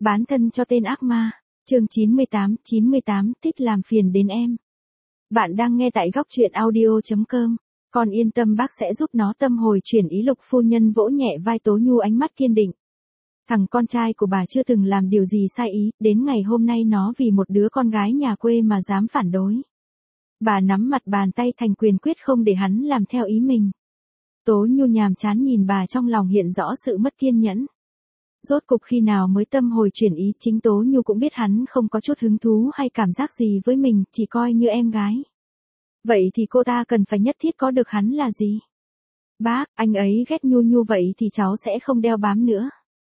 Bán thân cho tên ác ma. Chương 98, thích làm phiền đến em. Bạn đang nghe tại góc truyện audio.com. Con yên tâm, bác sẽ giúp nó tâm hồi chuyển ý. Lục phu nhân vỗ nhẹ vai Tố Nhu, ánh mắt kiên định. Thằng con trai của bà chưa từng làm điều gì sai ý, đến ngày hôm nay nó vì một đứa con gái nhà quê mà dám phản đối. Bà nắm mặt bàn tay thành quyền, quyết không để hắn làm theo ý mình. Tố Nhu nhàm chán nhìn bà, trong lòng hiện rõ sự mất kiên nhẫn. Rốt cục khi nào mới tâm hồi chuyển ý? Chính Tố Nhu cũng biết hắn không có chút hứng thú hay cảm giác gì với mình, chỉ coi như em gái. Vậy thì cô ta cần phải nhất thiết có được hắn là gì? Bác, anh ấy ghét Nhu Nhu, vậy thì cháu sẽ không đeo bám nữa.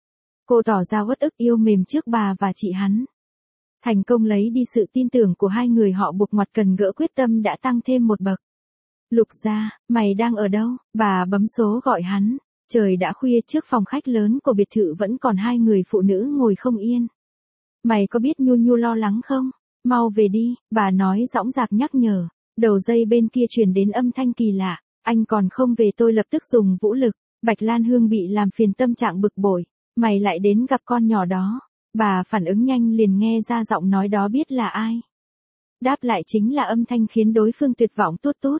Cô tỏ ra uất ức yêu mềm trước bà và chị hắn. Thành công lấy đi sự tin tưởng của hai người họ, buộc ngoặt cần gỡ quyết tâm đã tăng thêm một bậc. Lục gia, mày đang ở đâu? Bà bấm số gọi hắn. Trời đã khuya, trước phòng khách lớn của biệt thự vẫn còn hai người phụ nữ ngồi không yên. Mày có biết Nhu Nhu lo lắng không? Mau về đi, bà nói dõng dạc nhắc nhở. Đầu dây bên kia truyền đến âm thanh kỳ lạ. Anh còn không về tôi lập tức dùng vũ lực. Bạch Lan Hương bị làm phiền, tâm trạng bực bội. Mày lại đến gặp con nhỏ đó. Bà phản ứng nhanh, liền nghe ra giọng nói đó biết là ai. Đáp lại chính là âm thanh khiến đối phương tuyệt vọng tút tút.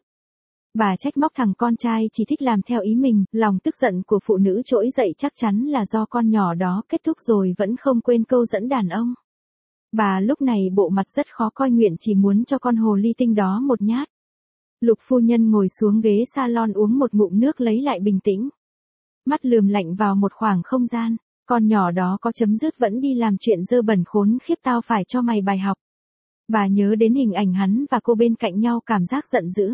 Bà trách móc thằng con trai chỉ thích làm theo ý mình, lòng tức giận của phụ nữ trỗi dậy, chắc chắn là do con nhỏ đó kết thúc rồi vẫn không quên câu dẫn đàn ông. Bà lúc này bộ mặt rất khó coi, nguyện chỉ muốn cho con hồ ly tinh đó một nhát. Lục phu nhân ngồi xuống ghế salon uống một ngụm nước lấy lại bình tĩnh. Mắt lườm lạnh vào một khoảng không gian, con nhỏ đó có chấm dứt vẫn đi làm chuyện dơ bẩn, khốn khiếp, tao phải cho mày bài học. Bà nhớ đến hình ảnh hắn và cô bên cạnh nhau, cảm giác giận dữ.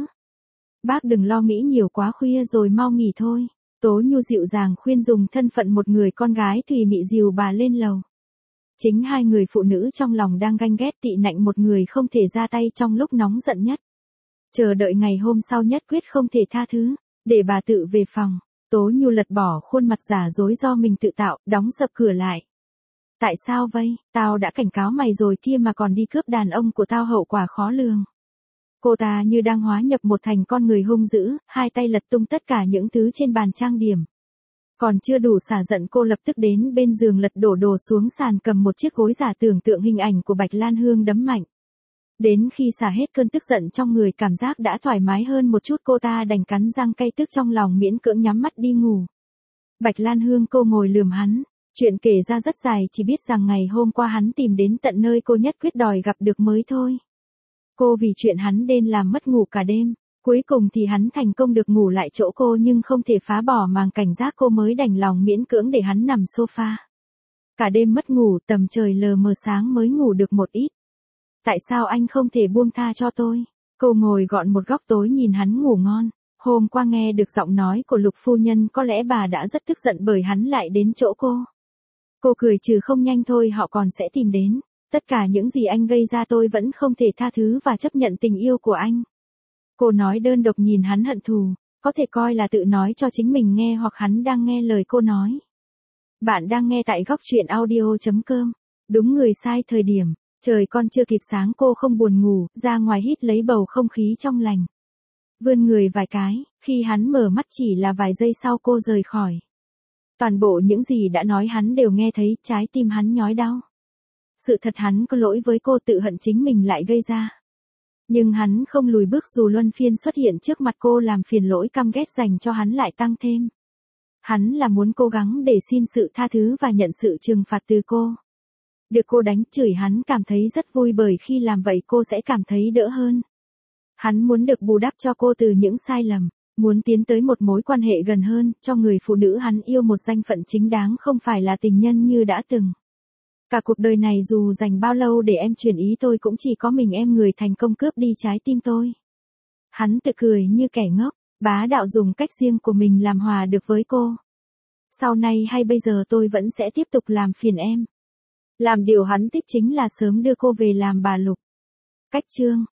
Bác đừng lo nghĩ nhiều, quá khuya rồi, mau nghỉ thôi. Tố Nhu dịu dàng khuyên, dùng thân phận một người con gái thùy mị dìu bà lên lầu. Chính hai người phụ nữ trong lòng đang ganh ghét tị nạnh một người không thể ra tay trong lúc nóng giận nhất. Chờ đợi ngày hôm sau nhất quyết không thể tha thứ, để bà tự về phòng. Tố Nhu lật bỏ khuôn mặt giả dối do mình tự tạo, đóng sập cửa lại. Tại sao vậy? Tao đã cảnh cáo mày rồi kia mà còn đi cướp đàn ông của tao, hậu quả khó lường. Cô ta như đang hóa nhập một thành con người hung dữ, hai tay lật tung tất cả những thứ trên bàn trang điểm. Còn chưa đủ xả giận, cô lập tức đến bên giường lật đổ đồ xuống sàn, cầm một chiếc gối giả tưởng tượng hình ảnh của Bạch Lan Hương đấm mạnh. Đến khi xả hết cơn tức giận trong người, cảm giác đã thoải mái hơn một chút, cô ta đành cắn răng cay tức trong lòng, miễn cưỡng nhắm mắt đi ngủ. Bạch Lan Hương, cô ngồi lườm hắn. Chuyện kể ra rất dài, chỉ biết rằng ngày hôm qua hắn tìm đến tận nơi cô, nhất quyết đòi gặp được mới thôi. Cô vì chuyện hắn đêm làm mất ngủ cả đêm, cuối cùng thì hắn thành công được ngủ lại chỗ cô, nhưng không thể phá bỏ màn cảnh giác, cô mới đành lòng miễn cưỡng để hắn nằm sofa. Cả đêm mất ngủ, tầm trời lờ mờ sáng mới ngủ được một ít. Tại sao anh không thể buông tha cho tôi? Cô ngồi gọn một góc tối nhìn hắn ngủ ngon. Hôm qua nghe được giọng nói của Lục phu nhân, có lẽ bà đã rất tức giận bởi hắn lại đến chỗ cô. Cô cười trừ không, nhanh thôi, họ còn sẽ tìm đến. Tất cả những gì anh gây ra tôi vẫn không thể tha thứ và chấp nhận tình yêu của anh. Cô nói đơn độc, nhìn hắn hận thù, có thể coi là tự nói cho chính mình nghe, hoặc hắn đang nghe lời cô nói. Bạn đang nghe tại góc truyện audio.com. Đúng người sai thời điểm, trời còn chưa kịp sáng, cô không buồn ngủ, ra ngoài hít lấy bầu không khí trong lành. Vươn người vài cái, khi hắn mở mắt chỉ là vài giây sau cô rời khỏi. Toàn bộ những gì đã nói hắn đều nghe thấy, trái tim hắn nhói đau. Sự thật hắn có lỗi với cô, tự hận chính mình lại gây ra. Nhưng hắn không lùi bước, dù luân phiên xuất hiện trước mặt cô làm phiền, lỗi căm ghét dành cho hắn lại tăng thêm. Hắn là muốn cố gắng để xin sự tha thứ và nhận sự trừng phạt từ cô. Được cô đánh chửi, hắn cảm thấy rất vui, bởi khi làm vậy cô sẽ cảm thấy đỡ hơn. Hắn muốn được bù đắp cho cô từ những sai lầm, muốn tiến tới một mối quan hệ gần hơn, cho người phụ nữ hắn yêu một danh phận chính đáng, không phải là tình nhân như đã từng. Cả cuộc đời này dù dành bao lâu để em chuyển ý tôi, cũng chỉ có mình em người thành công cướp đi trái tim tôi. Hắn tự cười như kẻ ngốc, bá đạo dùng cách riêng của mình làm hòa được với cô. Sau này hay bây giờ tôi vẫn sẽ tiếp tục làm phiền em. Làm điều hắn thích chính là sớm đưa cô về làm bà Lục. Cách chương